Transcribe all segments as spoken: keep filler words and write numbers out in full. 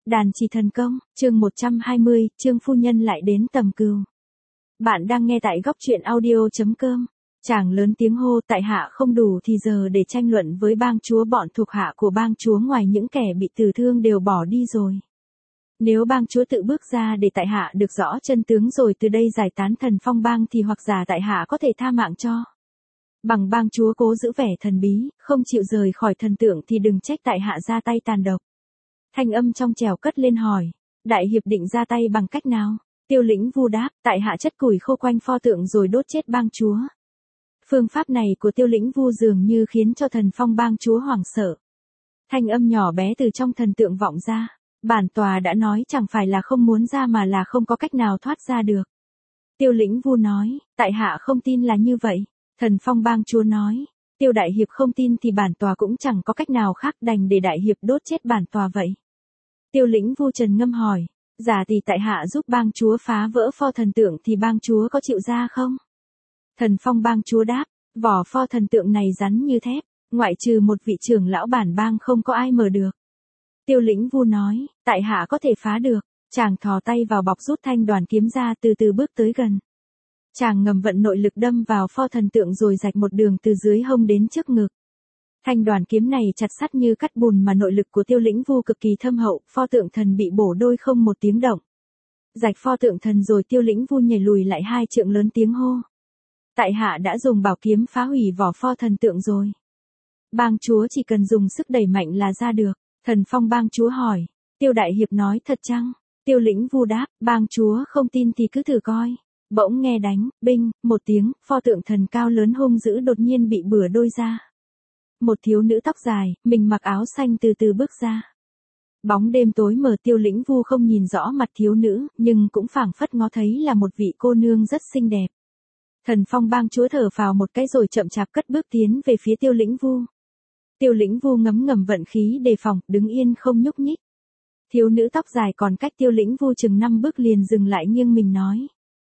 Đàn chỉ thần công, chương một trăm hai mươi, Trương phu nhân lại đến tầm cừu. Bạn đang nghe tại góc truyện audio chấm com. Chàng lớn tiếng hô, tại hạ không đủ thì giờ để tranh luận với bang chúa, bọn thuộc hạ của bang chúa ngoài những kẻ bị tử thương đều bỏ đi rồi. Nếu bang chúa tự bước ra để tại hạ được rõ chân tướng rồi từ đây giải tán Thần Phong bang thì hoặc giả tại hạ có thể tha mạng cho. Bằng bang chúa cố giữ vẻ thần bí, không chịu rời khỏi thần tượng thì đừng trách tại hạ ra tay tàn độc. Thanh âm trong trẻo cất lên hỏi, đại hiệp định ra tay bằng cách nào? Tiêu Lĩnh Vu đáp, tại hạ chất củi khô quanh pho tượng rồi đốt chết bang chúa. Phương pháp này của Tiêu Lĩnh Vu dường như khiến cho Thần Phong bang chúa hoảng sợ. Thanh âm nhỏ bé từ trong thần tượng vọng ra, bản tòa đã nói chẳng phải là không muốn ra mà là không có cách nào thoát ra được. Tiêu Lĩnh Vu nói, tại hạ không tin là như vậy. Thần Phong bang chúa nói, Tiêu đại hiệp không tin thì bản tòa cũng chẳng có cách nào khác, đành để đại hiệp đốt chết bản tòa vậy. Tiêu Lĩnh Vu trầm ngâm hỏi, giả thì tại hạ giúp bang chúa phá vỡ pho thần tượng thì bang chúa có chịu ra không? Thần Phong bang chúa đáp, vỏ pho thần tượng này rắn như thép, ngoại trừ một vị trưởng lão bản bang không có ai mở được. Tiêu Lĩnh Vu nói, tại hạ có thể phá được. Chàng thò tay vào bọc rút thanh đoàn kiếm ra, từ từ bước tới gần. Chàng ngầm vận nội lực đâm vào pho thần tượng rồi rạch một đường từ dưới hông đến trước ngực. Thanh đoàn kiếm này chặt sắt như cắt bùn mà nội lực của Tiêu Lĩnh Vu cực kỳ thâm hậu, pho tượng thần bị bổ đôi không một tiếng động. Rạch pho tượng thần rồi Tiêu Lĩnh Vu nhảy lùi lại hai trượng, lớn tiếng hô. Tại hạ đã dùng bảo kiếm phá hủy vỏ pho thần tượng rồi. Bang chúa chỉ cần dùng sức đẩy mạnh là ra được. Thần Phong bang chúa hỏi, Tiêu đại hiệp nói thật chăng? Tiêu Lĩnh Vu đáp, bang chúa không tin thì cứ thử coi. Bỗng nghe đánh, binh, một tiếng, pho tượng thần cao lớn hung dữ đột nhiên bị bửa đôi ra. Một thiếu nữ tóc dài, mình mặc áo xanh từ từ bước ra. Bóng đêm tối mờ, Tiêu Lĩnh Vu không nhìn rõ mặt thiếu nữ, nhưng cũng phảng phất ngó thấy là một vị cô nương rất xinh đẹp. Thần Phong bang chúa thở phào một cái rồi chậm chạp cất bước tiến về phía Tiêu Lĩnh Vu. Tiêu Lĩnh Vu ngấm ngầm vận khí đề phòng, đứng yên không nhúc nhích. Thiếu nữ tóc dài còn cách Tiêu Lĩnh Vu chừng năm bước liền dừng lại nghiêng mình nói.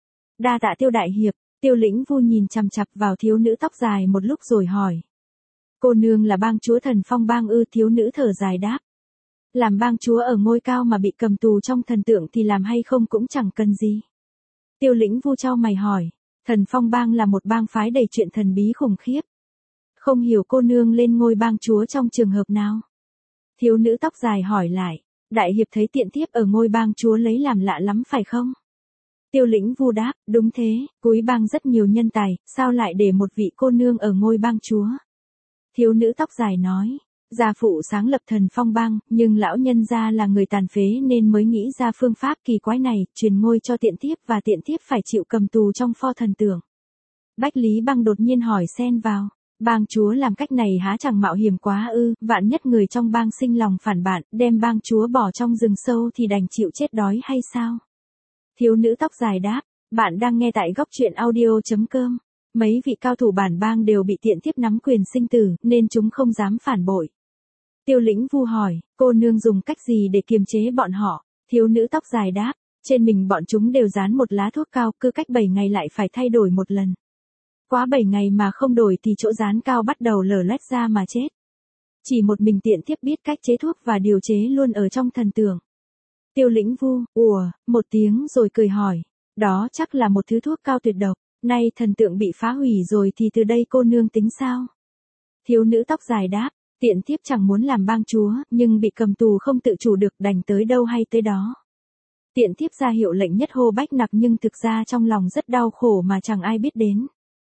Đa tạ Tiêu đại hiệp. Tiêu Lĩnh Vu nhìn chằm chằm vào thiếu nữ tóc dài một lúc rồi hỏi. Cô nương là bang chúa Thần Phong bang ư? Thiếu nữ thở dài đáp. Làm bang chúa ở ngôi cao mà bị cầm tù trong thần tượng thì làm hay không cũng chẳng cần gì. Tiêu Lĩnh Vu chau mày hỏi. Thần Phong bang là một bang phái đầy chuyện thần bí khủng khiếp. Không hiểu cô nương lên ngôi bang chúa trong trường hợp nào? Thiếu nữ tóc dài hỏi lại. Đại hiệp thấy tiện thiếp ở ngôi bang chúa lấy làm lạ lắm phải không? Tiêu Lĩnh Vu đáp, đúng thế, cuối bang rất nhiều nhân tài, sao lại để một vị cô nương ở ngôi bang chúa? Thiếu nữ tóc dài nói, gia phụ sáng lập Thần Phong bang, nhưng lão nhân gia là người tàn phế nên mới nghĩ ra phương pháp kỳ quái này, truyền ngôi cho tiện thiếp và tiện thiếp phải chịu cầm tù trong pho thần tượng. Bách Lý Băng đột nhiên hỏi xen vào, bang chúa làm cách này há chẳng mạo hiểm quá ư? Vạn nhất người trong bang sinh lòng phản bạn, đem bang chúa bỏ trong rừng sâu thì đành chịu chết đói hay sao? Thiếu nữ tóc dài đáp, bạn đang nghe tại góc truyện audio chấm com. Mấy vị cao thủ bản bang đều bị tiện thiếp nắm quyền sinh tử, nên chúng không dám phản bội. Tiêu Lĩnh Vu hỏi, cô nương dùng cách gì để kiềm chế bọn họ? Thiếu nữ tóc dài đáp, trên mình bọn chúng đều dán một lá thuốc cao, cứ cách bảy ngày lại phải thay đổi một lần. Quá bảy ngày mà không đổi thì chỗ dán cao bắt đầu lở loét ra mà chết. Chỉ một mình tiện thiếp biết cách chế thuốc và điều chế luôn ở trong thần tượng. Tiêu Lĩnh Vu, ùa, một tiếng rồi cười hỏi, đó chắc là một thứ thuốc cao tuyệt độc, nay thần tượng bị phá hủy rồi thì từ đây cô nương tính sao? Thiếu nữ tóc dài đáp, tiện thiếp chẳng muốn làm bang chúa, nhưng bị cầm tù không tự chủ được, đành tới đâu hay tới đó. Tiện thiếp ra hiệu lệnh nhất hô bách nặc nhưng thực ra trong lòng rất đau khổ mà chẳng ai biết đến.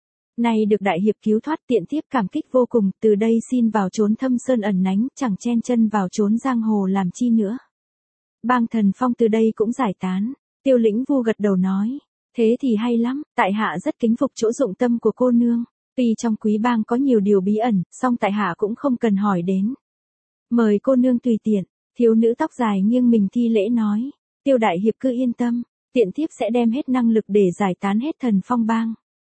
Nay được đại hiệp cứu thoát, tiện thiếp cảm kích vô cùng, từ đây xin vào trốn thâm sơn ẩn nánh, chẳng chen chân vào trốn giang hồ làm chi nữa. Bang Thần Phong từ đây cũng giải tán. Tiêu Lĩnh Vu gật đầu nói, thế thì hay lắm, tại hạ rất kính phục chỗ dụng tâm của cô nương. Tuy trong quý bang có nhiều điều bí ẩn, song tại hạ cũng không cần hỏi đến. Mời cô nương tùy tiện. Thiếu nữ tóc dài nghiêng mình thi lễ nói, Tiêu đại hiệp cứ yên tâm, tiện thiếp sẽ đem hết năng lực để giải tán hết Thần Phong bang.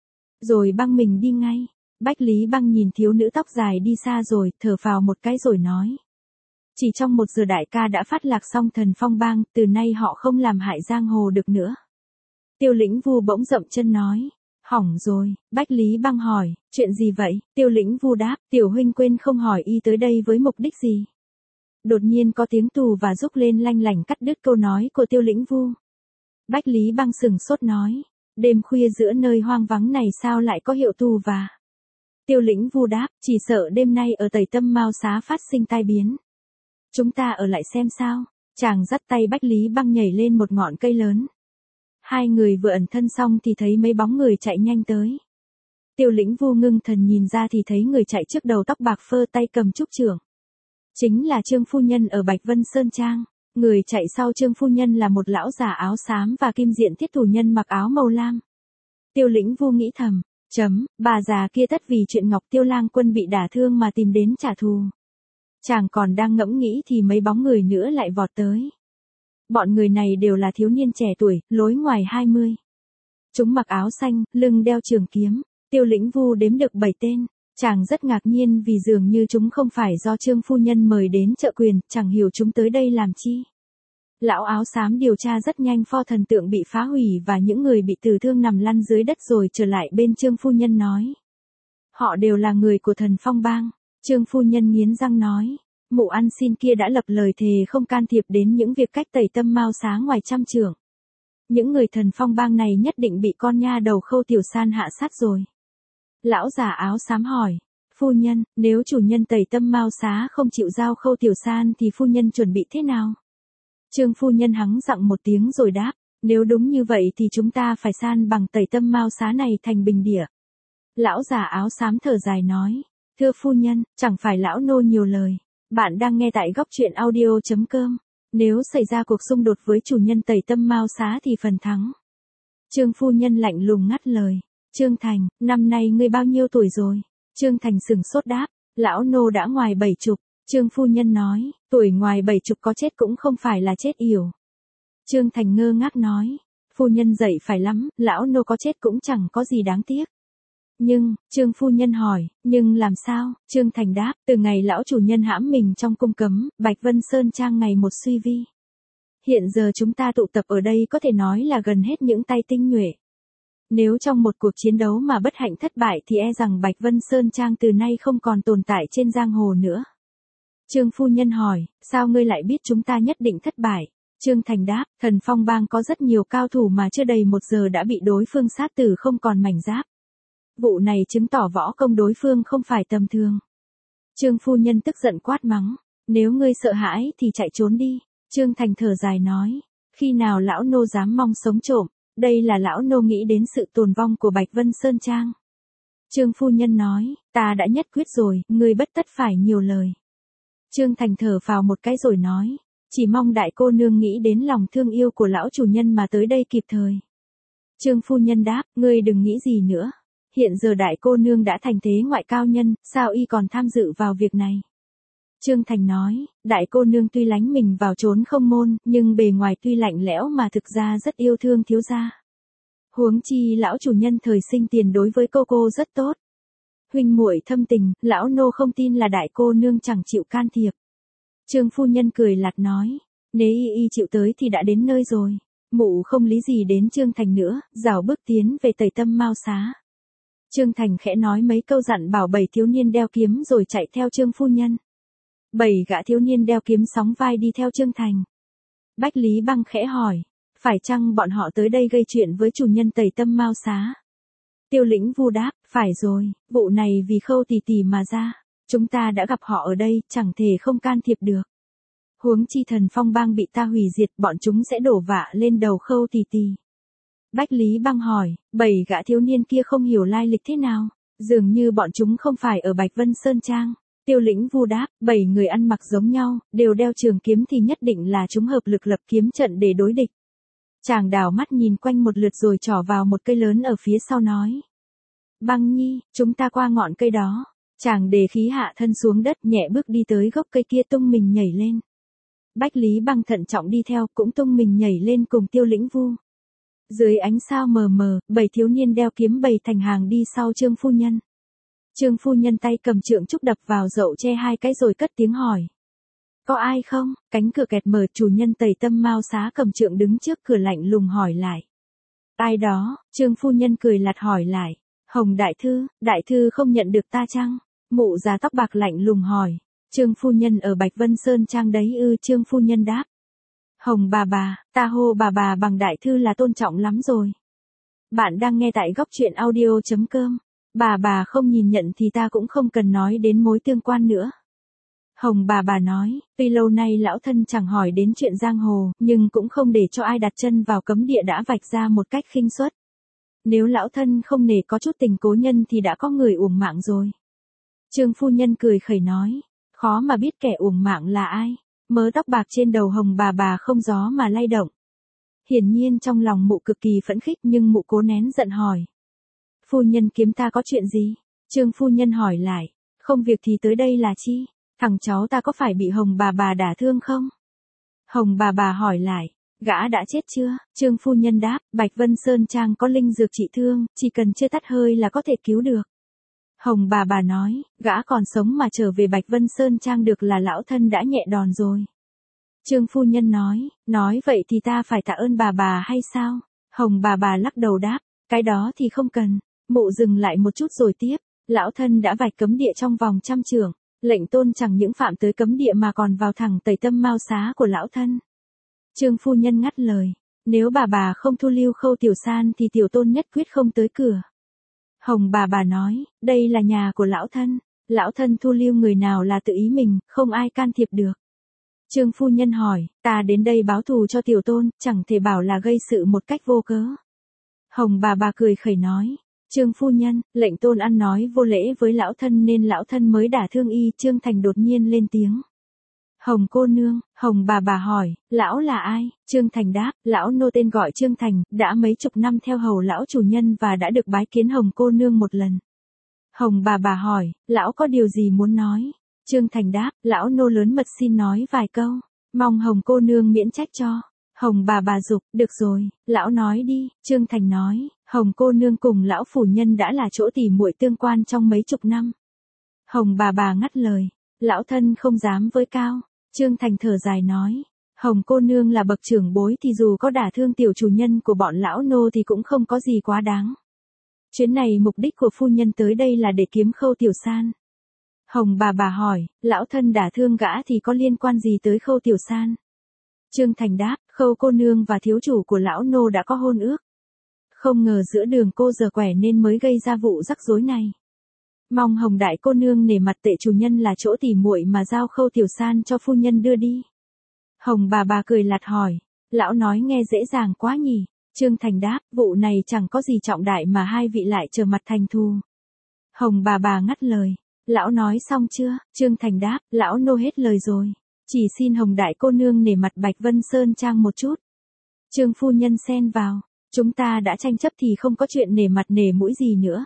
Rồi băng mình đi ngay. Bách Lý Băng nhìn thiếu nữ tóc dài đi xa rồi, thở phào một cái rồi nói. Chỉ trong một giờ đại ca đã phát lạc xong Thần Phong bang, từ nay họ không làm hại giang hồ được nữa. Tiêu Lĩnh Vu bỗng dậm chân nói, hỏng rồi. Bách Lý Băng hỏi, chuyện gì vậy? Tiêu Lĩnh Vu đáp, tiểu huynh quên không hỏi y tới đây với mục đích gì? Đột nhiên có tiếng tù và rúc lên lanh lảnh cắt đứt câu nói của Tiêu Lĩnh Vu. Bách Lý Băng sừng sốt nói, đêm khuya giữa nơi hoang vắng này sao lại có hiệu tù và. Tiêu Lĩnh Vu đáp, chỉ sợ đêm nay ở Tẩy Tâm Mao Xá phát sinh tai biến. Chúng ta ở lại xem sao. Chàng dắt tay Bách Lý Băng nhảy lên một ngọn cây lớn. Hai người vừa ẩn thân xong thì thấy mấy bóng người chạy nhanh tới. Tiêu Lĩnh Vu ngưng thần nhìn ra thì thấy người chạy trước đầu tóc bạc phơ tay cầm trúc chưởng. Chính là Trương phu nhân ở Bạch Vân Sơn Trang. Người chạy sau Trương phu nhân là một lão già áo xám và kim diện thiết thủ nhân mặc áo màu lam. Tiêu Lĩnh Vu nghĩ thầm, chấm, bà già kia tất vì chuyện Ngọc Tiêu Lang Quân bị đả thương mà tìm đến trả thù. Chàng còn đang ngẫm nghĩ thì mấy bóng người nữa lại vọt tới. Bọn người này đều là thiếu niên trẻ tuổi, lối ngoài hai mươi. Chúng mặc áo xanh, lưng đeo trường kiếm. Tiêu Lĩnh Vu đếm được bảy tên. Chàng rất ngạc nhiên vì dường như chúng không phải do Trương phu nhân mời đến trợ quyền, chẳng hiểu chúng tới đây làm chi. Lão áo xám điều tra rất nhanh pho thần tượng bị phá hủy và những người bị tử thương nằm lăn dưới đất rồi trở lại bên Trương phu nhân nói. Họ đều là người của Thần Phong Bang. Trương phu nhân nghiến răng nói, mụ ăn xin kia đã lập lời thề không can thiệp đến những việc cách Tẩy Tâm Mao Xá ngoài trăm trượng. Những người Thần Phong Bang này nhất định bị con nha đầu Khâu Tiểu San hạ sát rồi. Lão già áo xám hỏi, phu nhân, nếu chủ nhân Tẩy Tâm Mao Xá không chịu giao Khâu Tiểu San thì phu nhân chuẩn bị thế nào? Trương phu nhân hắng giọng một tiếng rồi đáp, nếu đúng như vậy thì chúng ta phải san bằng Tẩy Tâm Mao Xá này thành bình địa. Lão già áo xám thở dài nói, thưa phu nhân, chẳng phải lão nô nhiều lời. Bạn đang nghe tại góc truyện audio.com. Nếu xảy ra cuộc xung đột với chủ nhân Tẩy Tâm Mao Xá thì phần thắng. Trương phu nhân lạnh lùng ngắt lời. Trương Thành, năm nay ngươi bao nhiêu tuổi rồi? Trương Thành sừng sốt đáp, lão nô đã ngoài bảy chục. Trương phu nhân nói, tuổi ngoài bảy chục có chết cũng không phải là chết yểu. Trương Thành ngơ ngác nói, phu nhân dạy phải lắm, lão nô có chết cũng chẳng có gì đáng tiếc. Nhưng, Trương phu nhân hỏi, nhưng làm sao? Trương Thành đáp, từ ngày lão chủ nhân hãm mình trong cung cấm, Bạch Vân Sơn Trang ngày một suy vi. Hiện giờ chúng ta tụ tập ở đây có thể nói là gần hết những tay tinh nhuệ. Nếu trong một cuộc chiến đấu mà bất hạnh thất bại thì e rằng Bạch Vân Sơn Trang từ nay không còn tồn tại trên giang hồ nữa. Trương phu nhân hỏi, sao ngươi lại biết chúng ta nhất định thất bại? Trương Thành đáp, Thần Phong Bang có rất nhiều cao thủ mà chưa đầy một giờ đã bị đối phương sát tử không còn mảnh giáp. Vụ này chứng tỏ võ công đối phương không phải tầm thường. Trương phu nhân tức giận quát mắng, nếu ngươi sợ hãi thì chạy trốn đi. Trương Thành thở dài nói, khi nào lão nô dám mong sống trộm, đây là lão nô nghĩ đến sự tồn vong của Bạch Vân Sơn Trang. Trương phu nhân nói, ta đã nhất quyết rồi, ngươi bất tất phải nhiều lời. Trương Thành thở phào một cái rồi nói, chỉ mong đại cô nương nghĩ đến lòng thương yêu của lão chủ nhân mà tới đây kịp thời. Trương phu nhân đáp, ngươi đừng nghĩ gì nữa. Hiện giờ đại cô nương đã thành thế ngoại cao nhân, sao y còn tham dự vào việc này? Trương Thành nói, đại cô nương tuy lánh mình vào trốn không môn, nhưng bề ngoài tuy lạnh lẽo mà thực ra rất yêu thương thiếu gia. Huống chi lão chủ nhân thời sinh tiền đối với cô cô rất tốt. Huynh muội thâm tình, lão nô không tin là đại cô nương chẳng chịu can thiệp. Trương phu nhân cười lạt nói, nếu y y chịu tới thì đã đến nơi rồi. Mụ không lý gì đến Trương Thành nữa, rảo bước tiến về Tẩy Tâm Mao Xá. Trương Thành khẽ nói mấy câu dặn bảo bảy thiếu niên đeo kiếm rồi chạy theo Trương phu nhân. Bảy gã thiếu niên đeo kiếm sóng vai đi theo Trương Thành. Bách Lý Băng khẽ hỏi, phải chăng bọn họ tới đây gây chuyện với chủ nhân Tẩy Tâm Mao Xá? Tiêu Lĩnh Vu đáp, phải rồi, vụ này vì Khâu tỷ tỷ mà ra. Chúng ta đã gặp họ ở đây, chẳng thể không can thiệp được. Huống chi Thần Phong Bang bị ta hủy diệt, bọn chúng sẽ đổ vạ lên đầu Khâu tỷ tỷ. Bách Lý Băng hỏi, bảy gã thiếu niên kia không hiểu lai lịch thế nào, dường như bọn chúng không phải ở Bạch Vân Sơn Trang. Tiêu Lĩnh Vu đáp, bảy người ăn mặc giống nhau, đều đeo trường kiếm thì nhất định là chúng hợp lực lập kiếm trận để đối địch. Chàng đảo mắt nhìn quanh một lượt rồi trỏ vào một cây lớn ở phía sau nói. Băng nhi, chúng ta qua ngọn cây đó. Chàng đề khí hạ thân xuống đất nhẹ bước đi tới gốc cây kia tung mình nhảy lên. Bách Lý Băng thận trọng đi theo cũng tung mình nhảy lên cùng Tiêu Lĩnh Vu. Dưới ánh sao mờ mờ, bảy thiếu niên đeo kiếm bày thành hàng đi sau Trương phu nhân. Trương phu nhân tay cầm trượng trúc đập vào dậu tre hai cái rồi cất tiếng hỏi. Có ai không? Cánh cửa kẹt mở, chủ nhân Tẩy Tâm Mao Xá cầm trượng đứng trước cửa lạnh lùng hỏi lại. Ai đó? Trương phu nhân cười lạt hỏi lại. Hồng đại thư, đại thư không nhận được ta chăng? Mụ già tóc bạc lạnh lùng hỏi. Trương phu nhân ở Bạch Vân Sơn Trang đấy ư? Trương phu nhân đáp. Hồng bà bà, ta hô bà bà bằng đại thư là tôn trọng lắm rồi. Bạn đang nghe tại góc truyện audio.com. Bà bà không nhìn nhận thì ta cũng không cần nói đến mối tương quan nữa. Hồng bà bà nói, tuy lâu nay lão thân chẳng hỏi đến chuyện giang hồ, nhưng cũng không để cho ai đặt chân vào cấm địa đã vạch ra một cách khinh suất. Nếu lão thân không nể có chút tình cố nhân thì đã có người uổng mạng rồi. Trương phu nhân cười khẩy nói, khó mà biết kẻ uổng mạng là ai. Mớ tóc bạc trên đầu Hồng bà bà không gió mà lay động. Hiển nhiên trong lòng mụ cực kỳ phẫn khích nhưng mụ cố nén giận hỏi. Phu nhân kiếm ta có chuyện gì? Trương phu nhân hỏi lại, không việc thì tới đây là chi? Thằng cháu ta có phải bị Hồng bà bà đả thương không? Hồng bà bà hỏi lại, gã đã chết chưa? Trương phu nhân đáp, Bạch Vân Sơn Trang có linh dược trị thương, chỉ cần chưa tắt hơi là có thể cứu được. Hồng bà bà nói, gã còn sống mà trở về Bạch Vân Sơn Trang được là lão thân đã nhẹ đòn rồi. Trương phu nhân nói, nói vậy thì ta phải tạ ơn bà bà hay sao? Hồng bà bà lắc đầu đáp, cái đó thì không cần. Mụ dừng lại một chút rồi tiếp, lão thân đã vạch cấm địa trong vòng trăm trượng, lệnh tôn chẳng những phạm tới cấm địa mà còn vào thẳng tẩy tâm mao xá của lão thân. Trương phu nhân ngắt lời, nếu bà bà không thu lưu Khâu Tiểu San thì tiểu tôn nhất quyết không tới cửa. Hồng bà bà nói, đây là nhà của lão thân, lão thân thu lưu người nào là tự ý mình, không ai can thiệp được. Trương phu nhân hỏi, ta đến đây báo thù cho tiểu tôn, chẳng thể bảo là gây sự một cách vô cớ. Hồng bà bà cười khẩy nói, Trương phu nhân, lệnh tôn ăn nói vô lễ với lão thân nên lão thân mới đả thương y. Trương Thành đột nhiên lên tiếng. Hồng cô nương, Hồng bà bà hỏi, lão là ai? Trương Thành đáp, lão nô tên gọi Trương Thành, đã mấy chục năm theo hầu lão chủ nhân và đã được bái kiến Hồng cô nương một lần. Hồng bà bà hỏi, lão có điều gì muốn nói? Trương Thành đáp, lão nô lớn mật xin nói vài câu, mong Hồng cô nương miễn trách cho. Hồng bà bà dục, được rồi, lão nói đi. Trương Thành nói, Hồng cô nương cùng lão phủ nhân đã là chỗ tỉ muội tương quan trong mấy chục năm. Hồng bà bà ngắt lời, lão thân không dám với cao. Trương Thành thở dài nói, Hồng cô nương là bậc trưởng bối thì dù có đả thương tiểu chủ nhân của bọn lão nô thì cũng không có gì quá đáng. Chuyến này mục đích của phu nhân tới đây là để kiếm Khâu Tiểu San. Hồng bà bà hỏi, lão thân đả thương gã thì có liên quan gì tới Khâu Tiểu San? Trương Thành đáp, Khâu cô nương và thiếu chủ của lão nô đã có hôn ước. Không ngờ giữa đường cô giờ quẻ nên mới gây ra vụ rắc rối này. Mong Hồng đại cô nương nể mặt tệ chủ nhân là chỗ tỉ muội mà giao Khâu Tiểu San cho phu nhân đưa đi. Hồng bà bà cười lạt hỏi, lão nói nghe dễ dàng quá nhỉ. Trương Thành đáp, vụ này chẳng có gì trọng đại mà hai vị lại trở mặt thành thù. Hồng bà bà ngắt lời, lão nói xong chưa? Trương Thành đáp, lão nô hết lời rồi. Chỉ xin Hồng đại cô nương nể mặt Bạch Vân Sơn Trang một chút. Trương phu nhân xen vào, chúng ta đã tranh chấp thì không có chuyện nể mặt nể mũi gì nữa.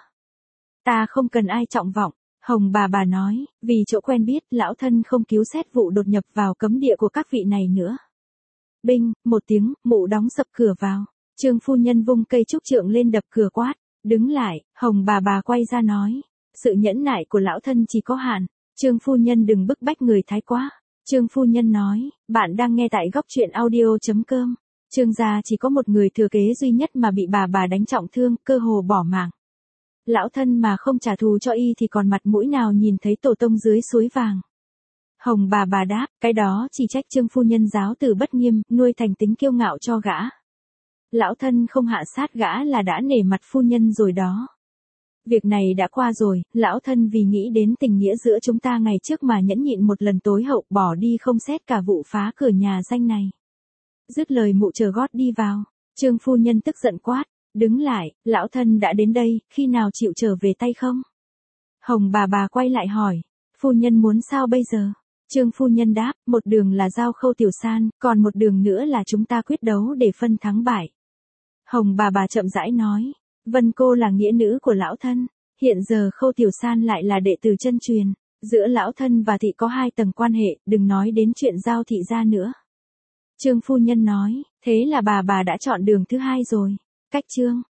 Ta không cần ai trọng vọng. Hồng bà bà nói, vì chỗ quen biết lão thân không cứu xét vụ đột nhập vào cấm địa của các vị này nữa. Binh, một tiếng, mụ đóng sập cửa vào. Trương phu nhân vung cây trúc trượng lên đập cửa quát, đứng lại. Hồng bà bà quay ra nói, sự nhẫn nại của lão thân chỉ có hạn. Trương phu nhân đừng bức bách người thái quá. Trương phu nhân nói, bạn đang nghe tại góc truyện audio.com. Trương gia chỉ có một người thừa kế duy nhất mà bị bà bà đánh trọng thương, cơ hồ bỏ mạng. Lão thân mà không trả thù cho y thì còn mặt mũi nào nhìn thấy tổ tông dưới suối vàng. Hồng bà bà đáp, cái đó chỉ trách Trương phu nhân giáo tử bất nghiêm, nuôi thành tính kiêu ngạo cho gã. Lão thân không hạ sát gã là đã nể mặt phu nhân rồi đó. Việc này đã qua rồi, lão thân vì nghĩ đến tình nghĩa giữa chúng ta ngày trước mà nhẫn nhịn một lần tối hậu bỏ đi không xét cả vụ phá cửa nhà danh này. Dứt lời mụ chờ gót đi vào. Trương phu nhân tức giận quát, đứng lại, lão thân đã đến đây, khi nào chịu trở về tay không? Hồng bà bà quay lại hỏi, phu nhân muốn sao bây giờ? Trương phu nhân đáp, một đường là giao Khâu Tiểu San, còn một đường nữa là chúng ta quyết đấu để phân thắng bại. Hồng bà bà chậm rãi nói, Vân cô là nghĩa nữ của lão thân, hiện giờ Khâu Tiểu San lại là đệ tử chân truyền, giữa lão thân và thị có hai tầng quan hệ, đừng nói đến chuyện giao thị gia nữa. Trương phu nhân nói, thế là bà bà đã chọn đường thứ hai rồi. Cách Trương